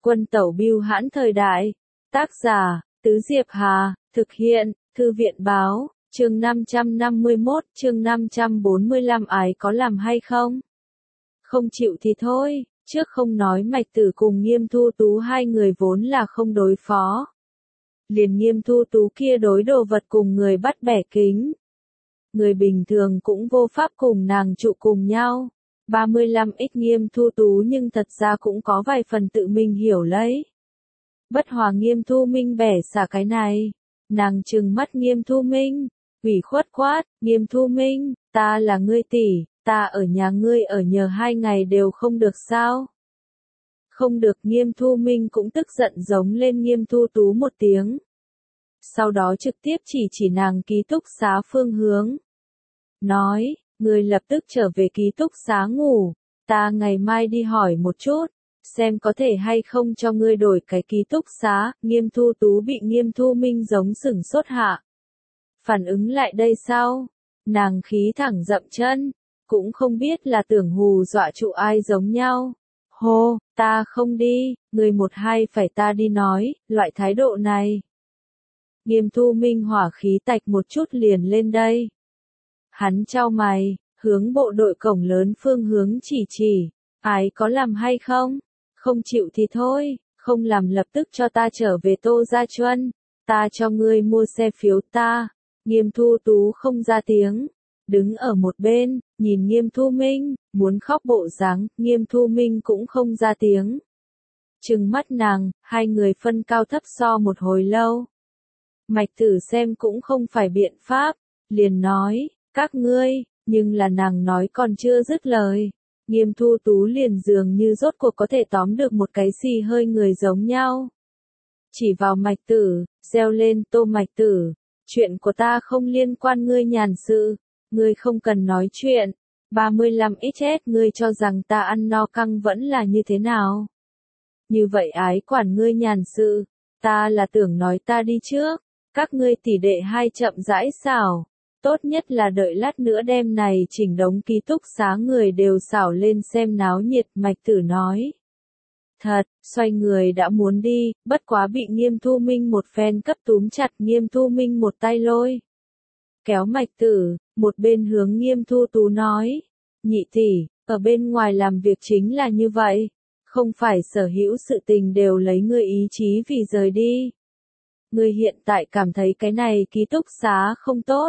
Quân tẩu bưu hãn thời đại. Tác giả, Tứ Diệp Hà, thực hiện, Thư viện báo, chương 551, chương 545 ái có làm hay không? Không chịu thì thôi, trước không nói Mạch Tử cùng Nghiêm Thu Tú hai người vốn là không đối phó. Liền Nghiêm Thu Tú kia đối đồ vật cùng người bắt bẻ kính. Người bình thường cũng vô pháp cùng nàng trụ cùng nhau. 35x Nghiêm Thu Tú nhưng thật ra cũng có vài phần tự mình hiểu lấy. Bất hòa Nghiêm Thu Minh bẻ xả cái này. Nàng trừng mắt Nghiêm Thu Minh, ủy khuất quát, Nghiêm Thu Minh, ta là ngươi tỷ, ta ở nhà ngươi ở nhờ 2 ngày đều không được sao? Không được. Nghiêm Thu Minh cũng tức giận giống lên Nghiêm Thu Tú một tiếng. Sau đó trực tiếp chỉ nàng ký túc xá phương hướng. Nói, ngươi lập tức trở về ký túc xá ngủ, ta ngày mai đi hỏi một chút, xem có thể hay không cho ngươi đổi cái ký túc xá. Nghiêm Thu Tú bị Nghiêm Thu Minh giống sửng sốt hạ. Phản ứng lại đây sao? Nàng khí thẳng dậm chân, cũng không biết là tưởng hù dọa trụ ai giống nhau. Hô, ta không đi, người một hai phải ta đi nói, loại thái độ này. Nghiêm Thu Minh hỏa khí tạch một chút liền lên đây. Hắn chau mày, hướng bộ đội cổng lớn phương hướng chỉ, ái có làm hay không? Không chịu thì thôi, không làm lập tức cho ta trở về Tô Gia Chuân, ta cho ngươi mua xe phiếu ta. Nghiêm Thu Tú không ra tiếng, đứng ở một bên, nhìn Nghiêm Thu Minh, muốn khóc bộ dáng. Nghiêm Thu Minh cũng không ra tiếng. Trừng mắt nàng, hai người phân cao thấp so một hồi lâu. Mạch Tử xem cũng không phải biện pháp, liền nói, các ngươi, nhưng là nàng nói còn chưa dứt lời. Nghiêm Thu Tú liền dường như rốt cuộc có thể tóm được một cái xì hơi người giống nhau. Chỉ vào Mạch Tử, reo lên, Tô Mạch Tử, chuyện của ta không liên quan ngươi nhàn sự, ngươi không cần nói chuyện. 35XS ngươi cho rằng ta ăn no căng vẫn là như thế nào? Như vậy ái quản ngươi nhàn sự, ta là tưởng nói ta đi trước, các ngươi tỷ đệ hai chậm rãi xảo. Tốt nhất là đợi lát nữa đêm này chỉnh đống ký túc xá người đều xảo lên xem náo nhiệt. Mạch Tử nói. Thật, xoay người đã muốn đi, bất quá bị Nghiêm Thu Minh một phen cấp túm chặt. Nghiêm Thu Minh một tay lôi kéo Mạch Tử, một bên hướng Nghiêm Thu Tú nói, nhị tỷ, ở bên ngoài làm việc chính là như vậy, không phải sở hữu sự tình đều lấy ngươi ý chí vì rời đi. Ngươi hiện tại cảm thấy cái này ký túc xá không tốt.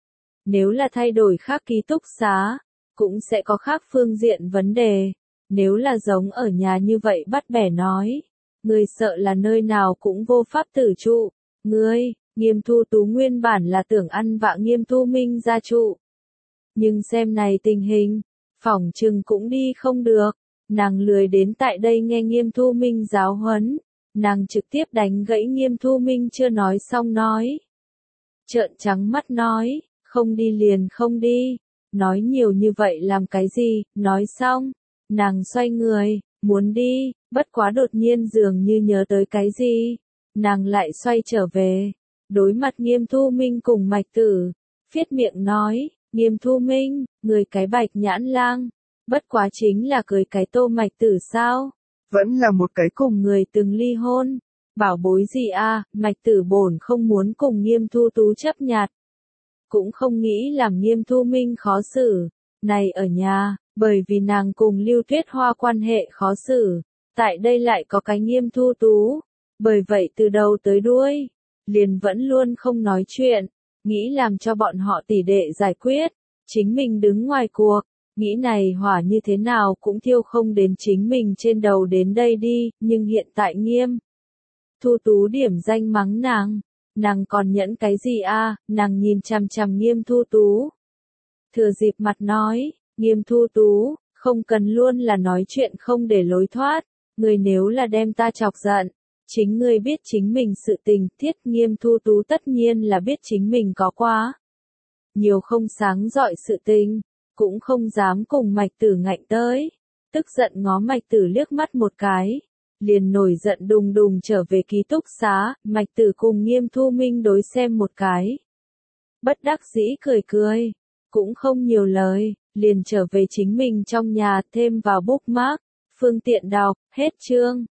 Nếu là thay đổi khác ký túc xá, cũng sẽ có khác phương diện vấn đề. Nếu là giống ở nhà như vậy bắt bẻ nói, ngươi sợ là nơi nào cũng vô pháp tử trụ. Ngươi, Nghiêm Thu Tú nguyên bản là tưởng ăn vạ Nghiêm Thu Minh gia trụ. Nhưng xem này tình hình, phỏng chừng cũng đi không được. Nàng lười đến tại đây nghe Nghiêm Thu Minh giáo huấn. Nàng trực tiếp đánh gãy Nghiêm Thu Minh chưa nói xong nói. Trợn trắng mắt nói, không đi liền không đi. Nói nhiều như vậy làm cái gì? Nói xong, nàng xoay người, muốn đi, bất quá đột nhiên dường như nhớ tới cái gì. Nàng lại xoay trở về, đối mặt Nghiêm Thu Minh cùng Mạch Tử, phiết miệng nói, Nghiêm Thu Minh, người cái bạch nhãn lang, bất quá chính là cười cái Tô Mạch Tử sao? Vẫn là một cái cùng người từng ly hôn. Bảo bối gì a? Mạch Tử bổn không muốn cùng Nghiêm Thu Tú chấp nhặt. Cũng không nghĩ làm Nghiêm Thu Minh khó xử. Này ở nhà, bởi vì nàng cùng Lưu Tuyết Hoa quan hệ khó xử. Tại đây lại có cái Nghiêm Thu Tú. Bởi vậy từ đầu tới đuôi, liền vẫn luôn không nói chuyện. Nghĩ làm cho bọn họ tỷ đệ giải quyết. Chính mình đứng ngoài cuộc. Nghĩ này hỏa như thế nào cũng thiêu không đến chính mình trên đầu đến đây đi. Nhưng hiện tại Nghiêm Thu Tú điểm danh mắng nàng còn nhẫn cái gì a? Nàng nhìn chằm chằm Nghiêm Thu Tú. Thừa dịp mặt nói, Nghiêm Thu Tú, không cần luôn là nói chuyện không để lối thoát. Người nếu là đem ta chọc giận, chính ngươi biết chính mình sự tình. Thiết. Nghiêm Thu Tú tất nhiên là biết chính mình có quá nhiều không sáng rọi sự tình, cũng không dám cùng Mạch Tử ngạnh tới. Tức giận ngó Mạch Tử liếc mắt một cái, liền nổi giận đùng đùng trở về ký túc xá. Mạch Tử cùng Nghiêm Thu Minh đối xem một cái, bất đắc dĩ cười cười, cũng không nhiều lời, liền trở về chính mình trong nhà, thêm vào bookmark, phương tiện đọc. Hết chương.